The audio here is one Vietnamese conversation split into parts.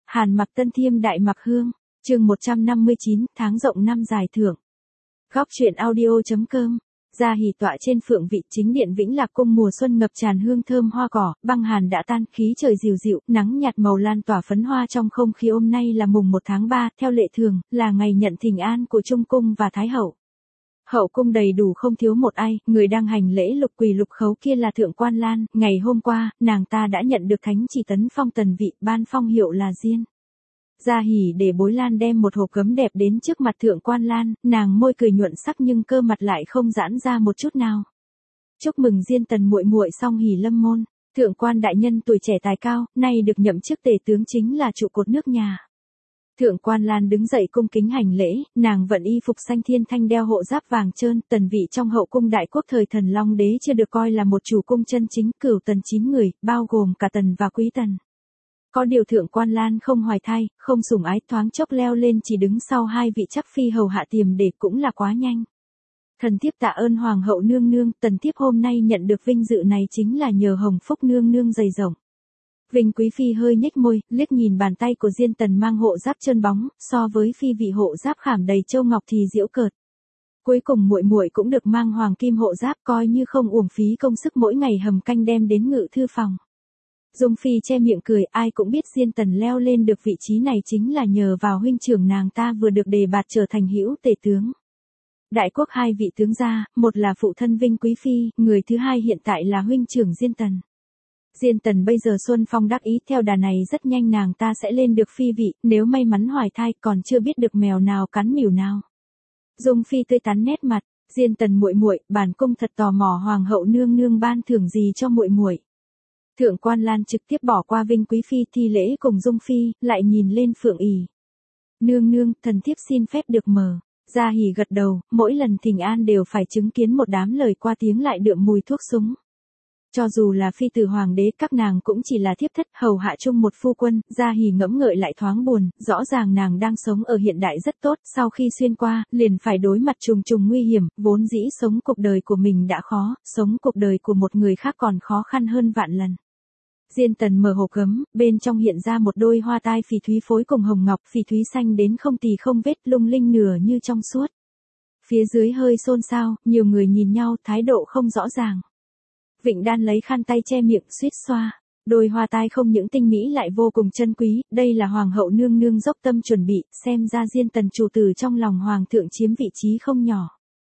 Hàn Mặc Tân Thiêm Đại Mặc Hương, chương 159, tháng rộng năm dài thưởng. Góc truyện audio.com. Gia hỷ tọa trên phượng vị chính điện Vĩnh Lạc cung, mùa xuân ngập tràn hương thơm hoa cỏ, băng hàn đã tan, khí trời dịu dịu, nắng nhạt màu lan tỏa phấn hoa trong không khí. Hôm nay là mùng 1 tháng 3, theo lệ thường, là ngày nhận thỉnh an của Trung cung và Thái hậu. Hậu cung đầy đủ không thiếu một ai, người đang hành lễ lục quỳ lục khấu kia là Thượng Quan Lan. Ngày hôm qua, nàng ta đã nhận được thánh chỉ tấn phong tần vị, ban phong hiệu là Diên. Gia hỉ để Bối Lan đem một hộp gấm đẹp đến trước mặt Thượng Quan Lan, nàng môi cười nhuận sắc nhưng cơ mặt lại không giãn ra một chút nào. Chúc mừng Diên tần muội muội song hỉ lâm môn, Thượng Quan đại nhân tuổi trẻ tài cao, nay được nhậm chức tể tướng chính là trụ cột nước nhà. Thượng Quan Lan đứng dậy cung kính hành lễ, nàng vận y phục xanh thiên thanh đeo hộ giáp vàng trơn. Tần vị trong hậu cung đại quốc thời Thần Long đế chưa được coi là một chủ cung chân chính, cửu tần 9 người, bao gồm cả tần và quý tần. Có điều Thượng Quan Lan không hoài thai, không sủng ái, thoáng chốc leo lên chỉ đứng sau hai vị chắc phi hầu hạ Tiềm để cũng là quá nhanh. Thần thiếp tạ ơn hoàng hậu nương nương, tần thiếp hôm nay nhận được vinh dự này chính là nhờ hồng phúc nương nương dày rộng. Vinh quý phi hơi nhếch môi, liếc nhìn bàn tay của Diên tần mang hộ giáp trơn bóng, so với phi vị hộ giáp khảm đầy châu ngọc thì giễu cợt. Cuối cùng muội muội cũng được mang hoàng kim hộ giáp, coi như không uổng phí công sức mỗi ngày hầm canh đem đến ngự thư phòng. Dung phi che miệng cười, ai cũng biết Diên tần leo lên được vị trí này chính là nhờ vào huynh trưởng nàng ta vừa được đề bạt trở thành hữu tể tướng. Đại quốc hai vị tướng gia, một là phụ thân Vinh quý phi, người thứ hai hiện tại là huynh trưởng Diên tần. Diên tần bây giờ xuân phong đắc ý, theo đà này rất nhanh nàng ta sẽ lên được phi vị, nếu may mắn hoài thai còn chưa biết được mèo nào cắn mỉu nào. Dung phi tươi tắn nét mặt, Diên tần muội muội, bản cung thật tò mò hoàng hậu nương nương ban thưởng gì cho muội muội. Thượng Quan Lan trực tiếp bỏ qua Vinh quý phi thi lễ cùng Dung phi, lại nhìn lên Phượng ỷ. Nương nương, thần thiếp xin phép được mời. Gia hỉ gật đầu, mỗi lần thỉnh an đều phải chứng kiến một đám lời qua tiếng lại đượm mùi thuốc súng. Cho dù là phi tử hoàng đế, các nàng cũng chỉ là thiếp thất hầu hạ chung một phu quân. Gia hỉ ngẫm ngợi lại thoáng buồn, rõ ràng nàng đang sống ở hiện đại rất tốt, sau khi xuyên qua, liền phải đối mặt trùng trùng nguy hiểm, vốn dĩ sống cuộc đời của mình đã khó, sống cuộc đời của một người khác còn khó khăn hơn vạn lần. Diên tần mở hộp gấm, bên trong hiện ra một đôi hoa tai phỉ thúy phối cùng hồng ngọc, phỉ thúy xanh đến không tì không vết, lung linh nửa như trong suốt. Phía dưới hơi xôn xao, nhiều người nhìn nhau, thái độ không rõ ràng. Vịnh Đan lấy khăn tay che miệng, suýt xoa. Đôi hoa tai không những tinh mỹ lại vô cùng chân quý, đây là hoàng hậu nương nương dốc tâm chuẩn bị, xem ra Diên tần chủ tử trong lòng hoàng thượng chiếm vị trí không nhỏ.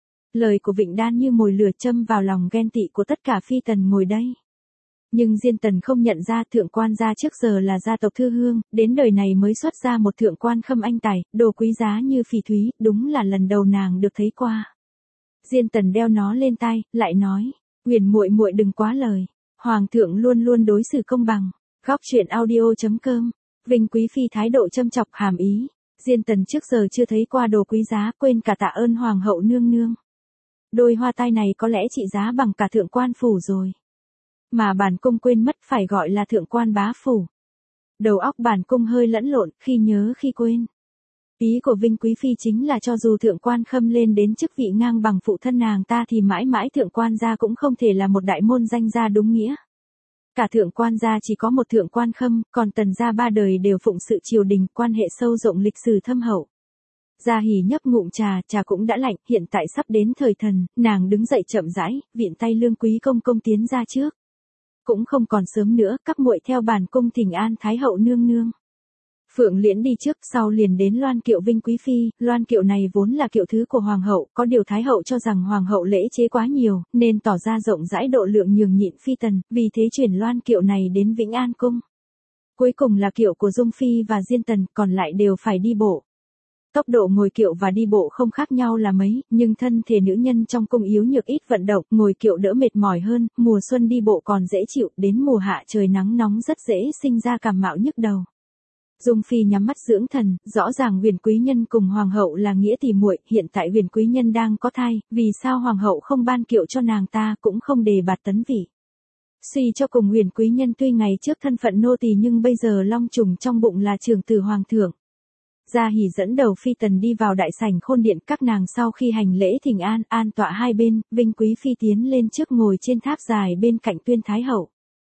Lời của Vịnh Đan như mồi lửa châm vào lòng ghen tị của tất cả phi tần ngồi đây. Nhưng Diên tần không nhận ra Thượng Quan gia trước giờ là gia tộc thư hương, đến đời này mới xuất ra một thượng quan khâm anh tài, đồ quý giá như phỉ thúy, đúng là lần đầu nàng được thấy qua. Diên tần đeo nó lên tai, lại nói, Huyền muội muội đừng quá lời, hoàng thượng luôn luôn đối xử công bằng. Góc truyện audio.com. Vinh quý phi thái độ châm chọc hàm ý, Diên tần trước giờ chưa thấy qua đồ quý giá, quên cả tạ ơn hoàng hậu nương nương. Đôi hoa tai này có lẽ trị giá bằng cả thượng quan phủ rồi. Mà bản cung quên mất phải gọi là thượng quan bá phủ. Đầu óc bản cung hơi lẫn lộn, khi nhớ khi quên. Ý của Vinh quý phi chính là cho dù thượng quan khâm lên đến chức vị ngang bằng phụ thân nàng ta thì mãi mãi thượng quan gia cũng không thể là một đại môn danh gia đúng nghĩa. Cả thượng quan gia chỉ có một thượng quan khâm, còn tần gia ba đời đều phụng sự triều đình, quan hệ sâu rộng lịch sử thâm hậu. Gia hỉ nhấp ngụm trà cũng đã lạnh, hiện tại sắp đến thời thần, nàng đứng dậy chậm rãi, viện tay Lương quý công công tiến ra trước. Cũng không còn sớm nữa, các muội theo bản cung thỉnh an thái hậu nương nương. Phượng Liễn đi trước, sau liền đến loan kiệu Vinh quý phi. Loan kiệu này vốn là kiệu thứ của hoàng hậu, có điều thái hậu cho rằng hoàng hậu lễ chế quá nhiều, nên tỏ ra rộng rãi độ lượng nhường nhịn phi tần, vì thế chuyển loan kiệu này đến Vĩnh An cung. Cuối cùng là kiệu của Dung phi và Diên tần, còn lại đều phải đi bộ. Tốc độ ngồi kiệu và đi bộ không khác nhau là mấy, nhưng thân thể nữ nhân trong cung yếu nhược ít vận động, ngồi kiệu đỡ mệt mỏi hơn, mùa xuân đi bộ còn dễ chịu, đến mùa hạ trời nắng nóng rất dễ sinh ra cảm mạo nhức đầu. Dung phi nhắm mắt dưỡng thần, rõ ràng Huyền quý nhân cùng hoàng hậu là nghĩa tỷ muội, hiện tại Huyền quý nhân đang có thai, vì sao hoàng hậu không ban kiệu cho nàng ta, cũng không đề bạt tấn vị. Suy cho cùng Huyền quý nhân tuy ngày trước thân phận nô tỳ nhưng bây giờ long trùng trong bụng là trưởng tử hoàng thượng. Gia hỉ dẫn đầu phi tần đi vào đại sảnh khôn điện, các nàng sau khi hành lễ thỉnh an, an tọa hai bên, Vinh quý phi tiến lên trước ngồi trên tháp dài bên cạnh Tuyên thái hậu.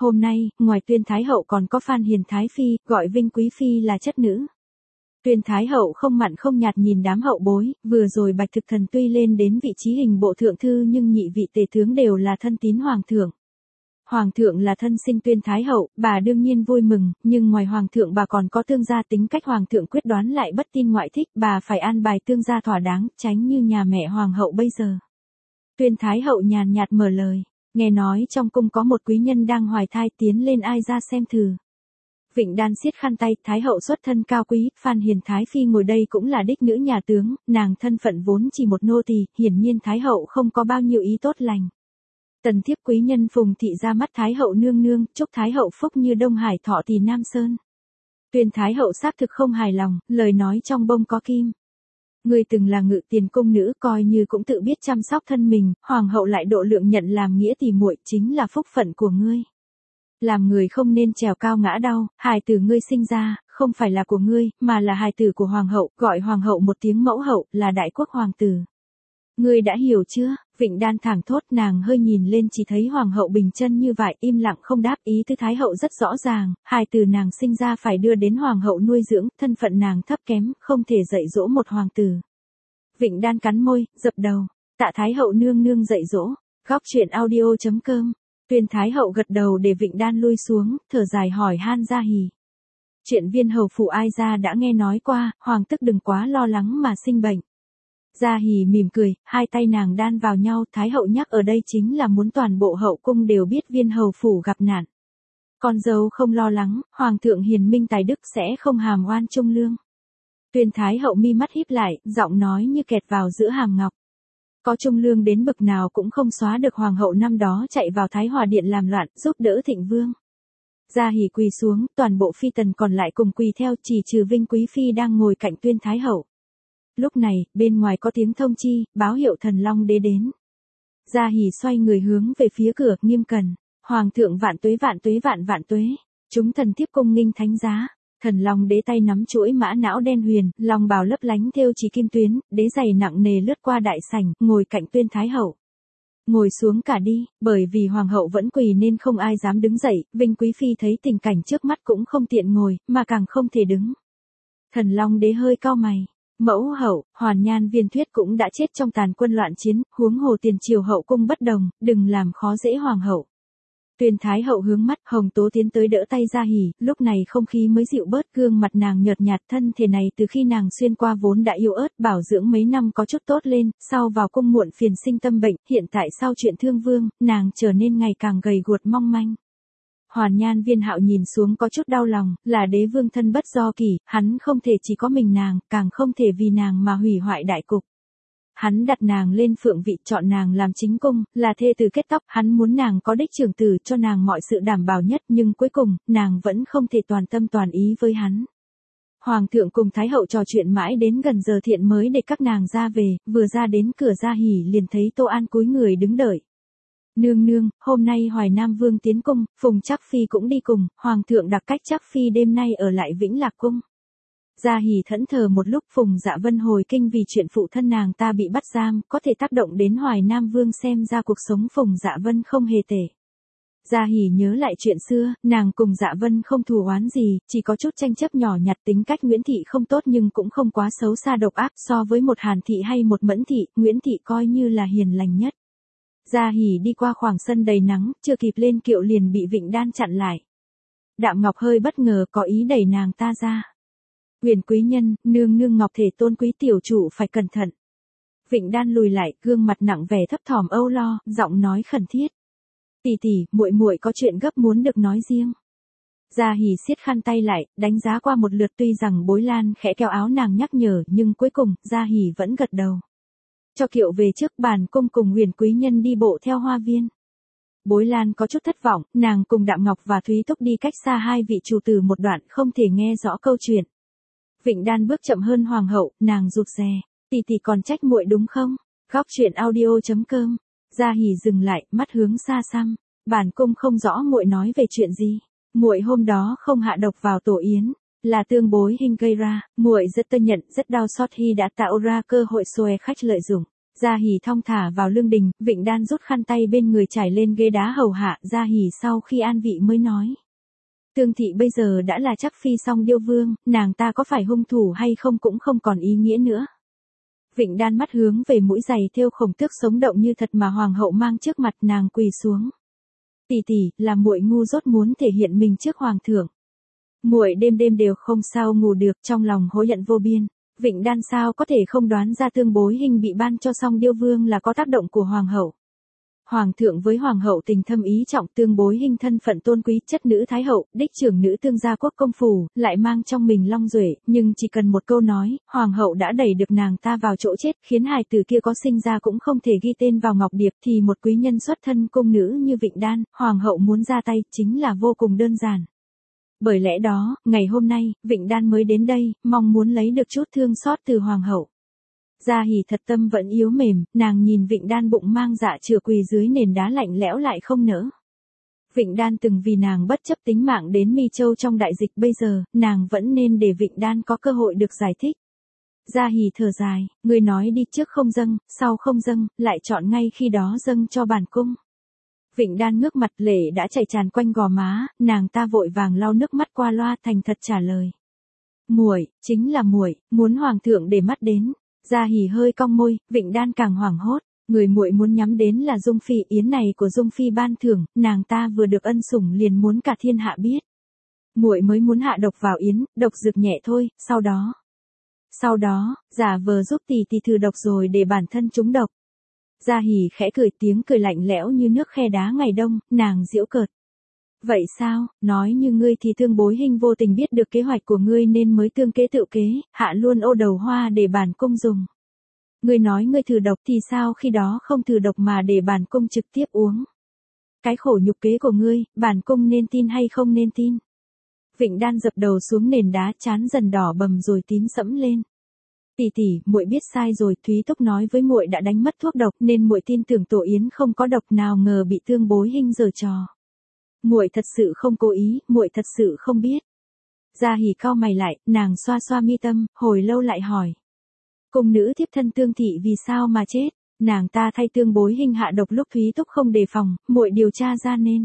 hôm nay, ngoài Tuyên Thái Hậu còn có Phan Hiền Thái Phi, gọi Vinh Quý Phi là chất nữ. Tuyên Thái Hậu không mặn không nhạt nhìn đám hậu bối, vừa rồi Bạch Thực Thần tuy lên đến vị trí hình bộ thượng thư nhưng nhị vị tể tướng đều là thân tín hoàng thượng. Hoàng thượng là thân sinh Tuyên Thái Hậu, bà đương nhiên vui mừng, nhưng ngoài hoàng thượng bà còn có tương gia tính cách hoàng thượng quyết đoán lại bất tin ngoại thích, bà phải an bài tương gia thỏa đáng, tránh như nhà mẹ hoàng hậu bây giờ. Tuyên Thái Hậu nhàn nhạt mở lời, nghe nói trong cung có một quý nhân đang hoài thai, tiến lên ai ra xem thử. Vịnh Đan siết khăn tay, Thái Hậu xuất thân cao quý, Phan Hiền Thái Phi ngồi đây cũng là đích nữ nhà tướng, nàng thân phận vốn chỉ một nô tỳ, hiển nhiên Thái Hậu không có bao nhiêu ý tốt lành. Tần thiếp quý nhân Phùng thị ra mắt Thái Hậu nương nương, chúc Thái Hậu phúc như Đông Hải thọ tỳ Nam Sơn. Tuyên Thái Hậu xác thực không hài lòng, lời nói trong bông có kim. Ngươi từng là ngự tiền cung nữ, coi như cũng tự biết chăm sóc thân mình, hoàng hậu lại độ lượng nhận làm nghĩa tỳ muội, chính là phúc phận của ngươi. Làm người không nên trèo cao ngã đau, hài tử ngươi sinh ra, không phải là của ngươi, mà là hài tử của hoàng hậu, gọi hoàng hậu một tiếng mẫu hậu, là đại quốc hoàng tử. Ngươi đã hiểu chưa? Vịnh Đan thẳng thốt, nàng hơi nhìn lên chỉ thấy hoàng hậu bình chân như vậy, im lặng không đáp. Ý tứ Thái Hậu rất rõ ràng, hài tử nàng sinh ra phải đưa đến hoàng hậu nuôi dưỡng, thân phận nàng thấp kém, không thể dạy dỗ một hoàng tử. Vịnh Đan cắn môi, dập đầu, tạ Thái Hậu nương nương dạy dỗ. Góc truyện audio.com. Tuyên Thái Hậu gật đầu để Vịnh Đan lui xuống, thở dài hỏi han Gia Hỉ. Chuyện viên hầu phủ ai ra đã nghe nói qua, hoàng tức đừng quá lo lắng mà sinh bệnh. Gia Hỉ mỉm cười, hai tay nàng đan vào nhau, Thái Hậu nhắc ở đây chính là muốn toàn bộ hậu cung đều biết viên hầu phủ gặp nạn. Con dâu không lo lắng, hoàng thượng hiền minh tài đức sẽ không hàm oan trung lương. Tuyên Thái Hậu mi mắt híp lại, giọng nói như kẹt vào giữa hàm ngọc. Có trung lương đến bậc nào cũng không xóa được hoàng hậu năm đó chạy vào Thái Hòa điện làm loạn, giúp đỡ Thịnh Vương. Gia Hỉ quỳ xuống, toàn bộ phi tần còn lại cùng quỳ theo, chỉ trừ Vinh Quý Phi đang ngồi cạnh Tuyên Thái Hậu. Lúc này, bên ngoài có tiếng thông chi, báo hiệu Thần Long Đế đến. Gia Hỉ xoay người hướng về phía cửa, nghiêm cẩn. Hoàng thượng vạn tuế vạn tuế vạn vạn tuế. Chúng thần tiếp cung nghinh thánh giá. Thần Long Đế tay nắm chuỗi mã não đen huyền, long bào lấp lánh thêu chỉ kim tuyến, đế giày nặng nề lướt qua đại sảnh, ngồi cạnh Tuyên Thái Hậu. Ngồi xuống cả đi, bởi vì hoàng hậu vẫn quỳ nên không ai dám đứng dậy, Vinh Quý Phi thấy tình cảnh trước mắt cũng không tiện ngồi, mà càng không thể đứng. Thần Long Đế hơi cau mày. Mẫu hậu, Hoàn Nhan Viên Thuyết cũng đã chết trong tàn quân loạn chiến, huống hồ tiền triều hậu cung bất đồng, đừng làm khó dễ hoàng hậu. Tuyên Thái Hậu hướng mắt, Hồng Tố tiến tới đỡ tay Gia Hỉ, lúc này không khí mới dịu bớt, gương mặt nàng nhợt nhạt, thân thể này từ khi nàng xuyên qua vốn đã yếu ớt, bảo dưỡng mấy năm có chút tốt lên, sau vào cung muộn phiền sinh tâm bệnh, hiện tại sau chuyện Thương Vương, nàng trở nên ngày càng gầy guộc mong manh. Hoàn Nhan Viên Hạo nhìn xuống có chút đau lòng, là đế vương thân bất do kỷ, hắn không thể chỉ có mình nàng, càng không thể vì nàng mà hủy hoại đại cục. Hắn đặt nàng lên phượng vị, chọn nàng làm chính cung, là thê tử kết tóc, hắn muốn nàng có đích trưởng tử, cho nàng mọi sự đảm bảo nhất, nhưng cuối cùng, nàng vẫn không thể toàn tâm toàn ý với hắn. Hoàng thượng cùng Thái Hậu trò chuyện mãi đến gần giờ thiện mới để các nàng ra về, vừa ra đến cửa Gia Hỉ liền thấy Tô An cúi người đứng đợi. Nương nương, hôm nay Hoài Nam Vương tiến cung, Phùng Trác Phi cũng đi cùng, Hoàng thượng đặc cách Trác Phi đêm nay ở lại Vĩnh Lạc Cung. Gia Hỉ thẫn thờ một lúc, Phùng Dạ Vân hồi kinh vì chuyện phụ thân nàng ta bị bắt giam, có thể tác động đến Hoài Nam Vương, xem ra cuộc sống Phùng Dạ Vân không hề tệ. Gia Hỉ nhớ lại chuyện xưa, nàng cùng Dạ Vân không thù oán gì, chỉ có chút tranh chấp nhỏ nhặt, tính cách Nguyễn Thị không tốt nhưng cũng không quá xấu xa độc ác, so với một Hàn Thị hay một Mẫn Thị, Nguyễn Thị coi như là hiền lành nhất. Gia Hỉ đi qua khoảng sân đầy nắng, chưa kịp lên kiệu liền bị Vịnh Đan chặn lại. Đạm Ngọc hơi bất ngờ có ý đẩy nàng ta ra. Huyền quý nhân, nương nương Ngọc thể tôn quý tiểu chủ phải cẩn thận. Vịnh Đan lùi lại, gương mặt nặng vẻ thấp thỏm âu lo, giọng nói khẩn thiết. Tỷ tỷ, muội muội có chuyện gấp muốn được nói riêng. Gia Hỉ siết khăn tay lại, đánh giá qua một lượt, tuy rằng Bối Lan khẽ kéo áo nàng nhắc nhở, nhưng cuối cùng, Gia Hỉ vẫn gật đầu. Cho kiệu về trước, bản cung cùng huyền quý nhân đi bộ theo hoa viên. Bối Lan có chút thất vọng, nàng cùng Đạm Ngọc và Thúy Túc đi cách xa hai vị chủ tử một đoạn, không thể nghe rõ câu chuyện. Vịnh Đan bước chậm hơn hoàng hậu, nàng rụt rè, tỷ tỷ còn trách muội đúng không? Góc truyện audio.com. Gia Hỉ dừng lại, mắt hướng xa xăm, bản cung không rõ muội nói về chuyện gì. Muội hôm đó không hạ độc vào tổ yến, là tương bối hình gây ra, muội rất tân nhận, rất đau xót khi đã tạo ra cơ hội xòe khách lợi dụng. Gia Hỉ thong thả vào lương đình, Vịnh Đan rút khăn tay bên người trải lên ghế đá hầu hạ, Gia Hỉ sau khi an vị mới nói. Tương thị bây giờ đã là chắc phi song điêu vương, nàng ta có phải hung thủ hay không cũng không còn ý nghĩa nữa. Vịnh Đan mắt hướng về mũi giày thêu khổng tước sống động như thật mà hoàng hậu mang trước mặt, nàng quỳ xuống. Tỷ tỷ, là muội ngu dốt muốn thể hiện mình trước hoàng thượng. Muội đêm đêm đều không sao ngủ được, trong lòng hối hận vô biên. Vịnh Đan sao có thể không đoán ra Tương Bối Hình bị ban cho song điêu vương là có tác động của hoàng hậu. Hoàng thượng với hoàng hậu tình thâm ý trọng, Tương Bối Hình thân phận tôn quý, chất nữ thái hậu, đích trưởng nữ Tương gia quốc công phủ, lại mang trong mình long duệ, nhưng chỉ cần một câu nói, hoàng hậu đã đẩy được nàng ta vào chỗ chết, khiến hài tử kia có sinh ra cũng không thể ghi tên vào ngọc điệp, thì một quý nhân xuất thân cung nữ như Vịnh Đan, hoàng hậu muốn ra tay chính là vô cùng đơn giản. Bởi lẽ đó, ngày hôm nay, Vịnh Đan mới đến đây, mong muốn lấy được chút thương xót từ hoàng hậu. Gia Hỉ thật tâm vẫn yếu mềm, nàng nhìn Vịnh Đan bụng mang dạ chửa quỳ dưới nền đá lạnh lẽo lại không nỡ. Vịnh Đan từng vì nàng bất chấp tính mạng đến Mi Châu trong đại dịch, bây giờ, nàng vẫn nên để Vịnh Đan có cơ hội được giải thích. Gia Hỉ thở dài, người nói đi, trước không dâng, sau không dâng, lại chọn ngay khi đó dâng cho bản cung. Vịnh Đan ngước mặt, lệ đã chảy tràn quanh gò má, nàng ta vội vàng lau nước mắt qua loa, thành thật trả lời. Muội, chính là muội, muốn hoàng thượng để mắt đến. Gia Hỉ hơi cong môi, Vịnh Đan càng hoảng hốt, người muội muốn nhắm đến là Dung Phi, yến này của Dung Phi ban thưởng, nàng ta vừa được ân sủng liền muốn cả thiên hạ biết. Muội mới muốn hạ độc vào yến, độc dược nhẹ thôi, sau đó, giả vờ giúp tỷ tỷ thử độc rồi để bản thân trúng độc. Gia Hỉ khẽ cười, tiếng cười lạnh lẽo như nước khe đá ngày đông, nàng giễu cợt. Vậy sao, nói như ngươi thì Tương Bối Hình vô tình biết được kế hoạch của ngươi nên mới tương kế tự kế, hạ luôn ô đầu hoa để bản cung dùng. Ngươi nói ngươi thử độc thì sao khi đó không thử độc mà để bản cung trực tiếp uống. Cái khổ nhục kế của ngươi, bản cung nên tin hay không nên tin. Vịnh Đan dập đầu xuống nền đá, trán dần đỏ bầm rồi tím sẫm lên. Tỷ tỷ, muội biết sai rồi, Thúy Túc nói với muội đã đánh mất thuốc độc nên muội tin tưởng Tổ Yến không có độc, nào ngờ bị Tương Bối Hình giở trò. Muội thật sự không cố ý, muội thật sự không biết. Gia Hỉ cau mày lại, nàng xoa xoa mi tâm, hồi lâu lại hỏi. Cung nữ thiếp thân Tương thị vì sao mà chết? Nàng ta thay Tương Bối Hình hạ độc lúc Thúy Túc không đề phòng, muội điều tra ra nên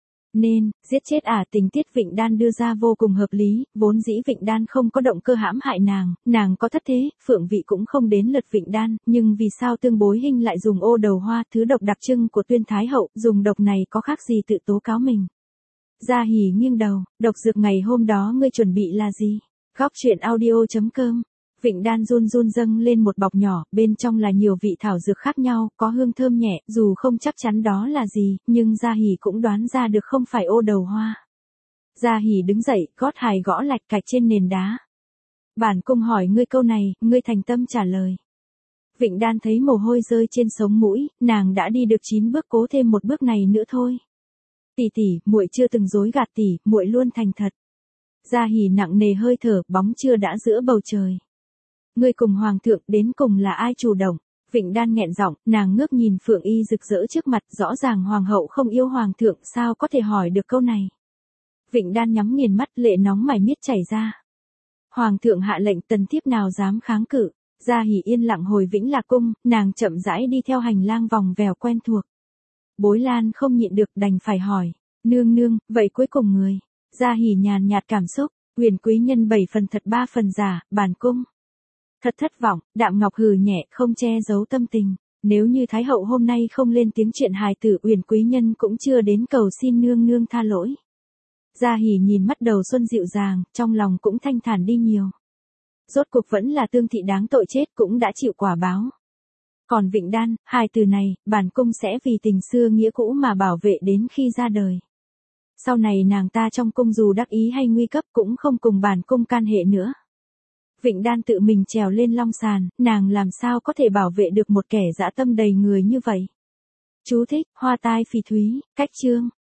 giết chết tình tiết Vịnh Đan đưa ra vô cùng hợp lý, vốn dĩ Vịnh Đan không có động cơ hãm hại nàng có thất thế, phượng vị cũng không đến lượt Vịnh Đan, nhưng vì sao Tương Bối Hình lại dùng ô đầu hoa, thứ độc đặc trưng của Tuyên Thái hậu, dùng độc này có khác gì tự tố cáo mình? Gia Hỉ nghiêng đầu, độc dược ngày hôm đó ngươi chuẩn bị là gì? Góc truyện audio.com. Vịnh Đan run run dâng lên một bọc nhỏ, bên trong là nhiều vị thảo dược khác nhau, có hương thơm nhẹ, dù không chắc chắn đó là gì, nhưng Gia Hỉ cũng đoán ra được không phải ô đầu hoa. Gia Hỉ đứng dậy, gót hài gõ lạch cạch trên nền đá. Bản cung hỏi ngươi câu này, ngươi thành tâm trả lời. Vịnh Đan thấy mồ hôi rơi trên sống mũi, nàng đã đi được 9 bước, cố thêm một bước này nữa thôi. Tỷ tỷ, muội chưa từng dối gạt tỷ, muội luôn thành thật. Gia Hỉ nặng nề hơi thở, bóng trưa đã giữa bầu trời. Ngươi cùng hoàng thượng đến cùng là ai chủ động? Vịnh Đan nghẹn giọng, nàng ngước nhìn Phượng Y rực rỡ trước mặt, rõ ràng hoàng hậu không yêu hoàng thượng, sao có thể hỏi được câu này? Vịnh Đan nhắm nghiền mắt, lệ nóng mày miết chảy ra. Hoàng thượng hạ lệnh, tần thiếp nào dám kháng cự? Gia Hỉ yên lặng hồi Vĩnh Lạc cung, nàng chậm rãi đi theo hành lang vòng vèo quen thuộc. Bối Lan không nhịn được đành phải hỏi, nương nương, vậy cuối cùng người? Gia Hỉ nhàn nhạt cảm xúc, huyền quý nhân 7 phần thật 3 phần giả, bản cung. Thật thất vọng, Đạm Ngọc hừ nhẹ, không che giấu tâm tình. Nếu như Thái hậu hôm nay không lên tiếng chuyện hài tử, Uyển quý nhân cũng chưa đến cầu xin nương nương tha lỗi. Gia Hỉ nhìn mắt đầu xuân dịu dàng, trong lòng cũng thanh thản đi nhiều. Rốt cuộc vẫn là Tương thị đáng tội chết, cũng đã chịu quả báo. Còn Vịnh Đan, hài tử này, bản cung sẽ vì tình xưa nghĩa cũ mà bảo vệ đến khi ra đời. Sau này nàng ta trong cung dù đắc ý hay nguy cấp cũng không cùng bản cung can hệ nữa. Vịnh Đan tự mình trèo lên long sàn, nàng làm sao có thể bảo vệ được một kẻ dã tâm đầy người như vậy. Chú thích, hoa tai phỉ thúy, cách chương.